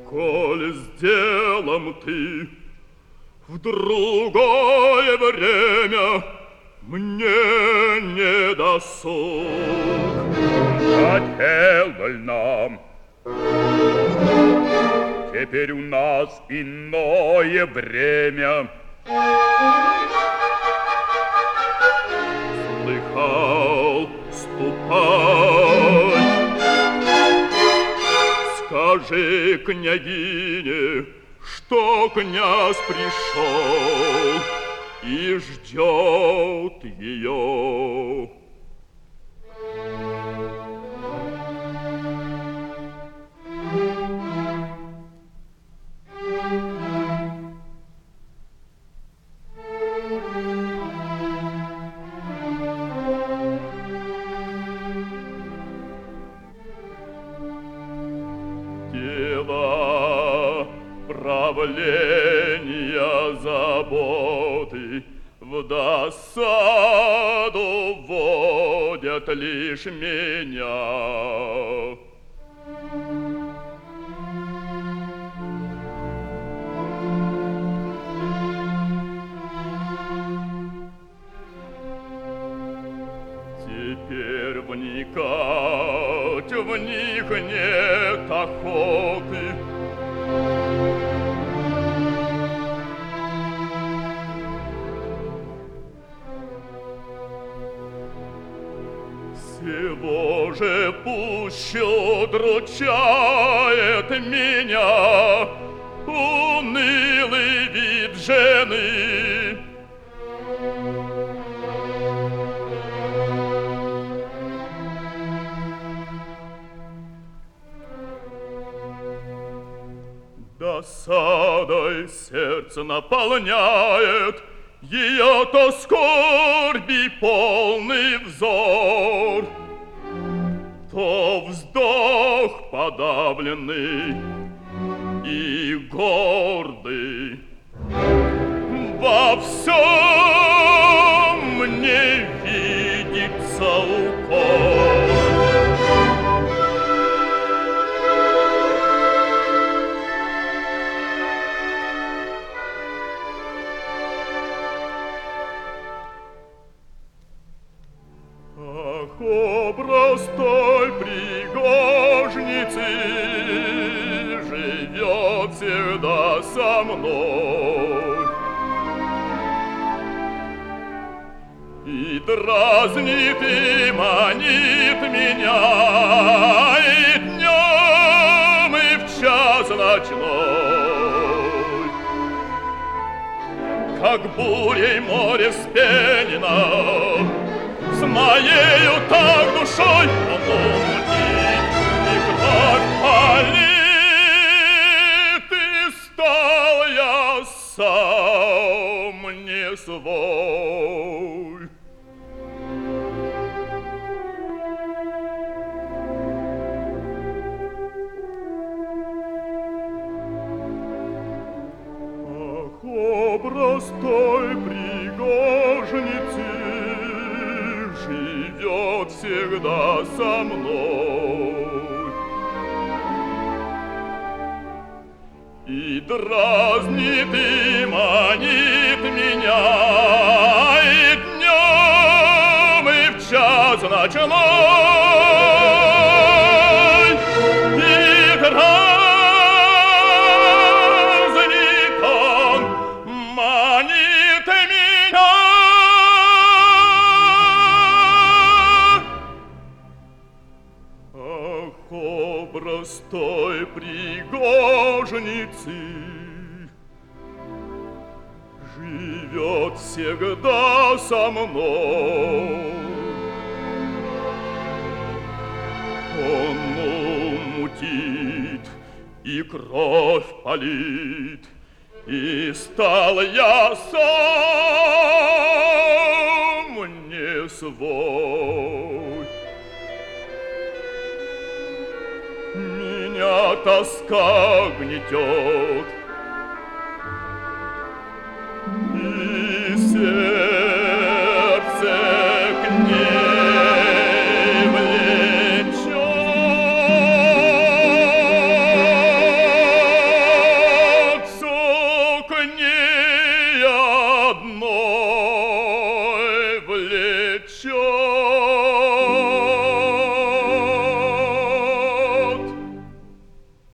Коль с делом ты в другое время, мне не досуг. Хотел нам теперь у нас иное время. Слыхал, ступай, скажи княгине, что князь пришел и ждет ее. Дела, правления, заботы в досаду вводят лишь меня. Теперь вникать в них нет охоты. Всего же пуще удручает меня унылый вид жены. Досадой сердце наполняет ее то скорби полный взор, то вздох подавленный и гордый. Во всем мне видится укор. Ах, образ той пригожницы живет всегда со мной и дразнит и манит меня и днем, и в час ночной, как бурей море вспенено. С моею так душой он умутит, и кровь палит, и стал я сам не свой. Ах, образ той пригожницы живет всегда со мной и дразнит и манит меня и днем, и в час ночной, и дразнит он, манит меня. Образ той пригожницы живет всегда со мной. Он умутит и кровь палит, и стал я сам не свой. Меня тоска гнетет,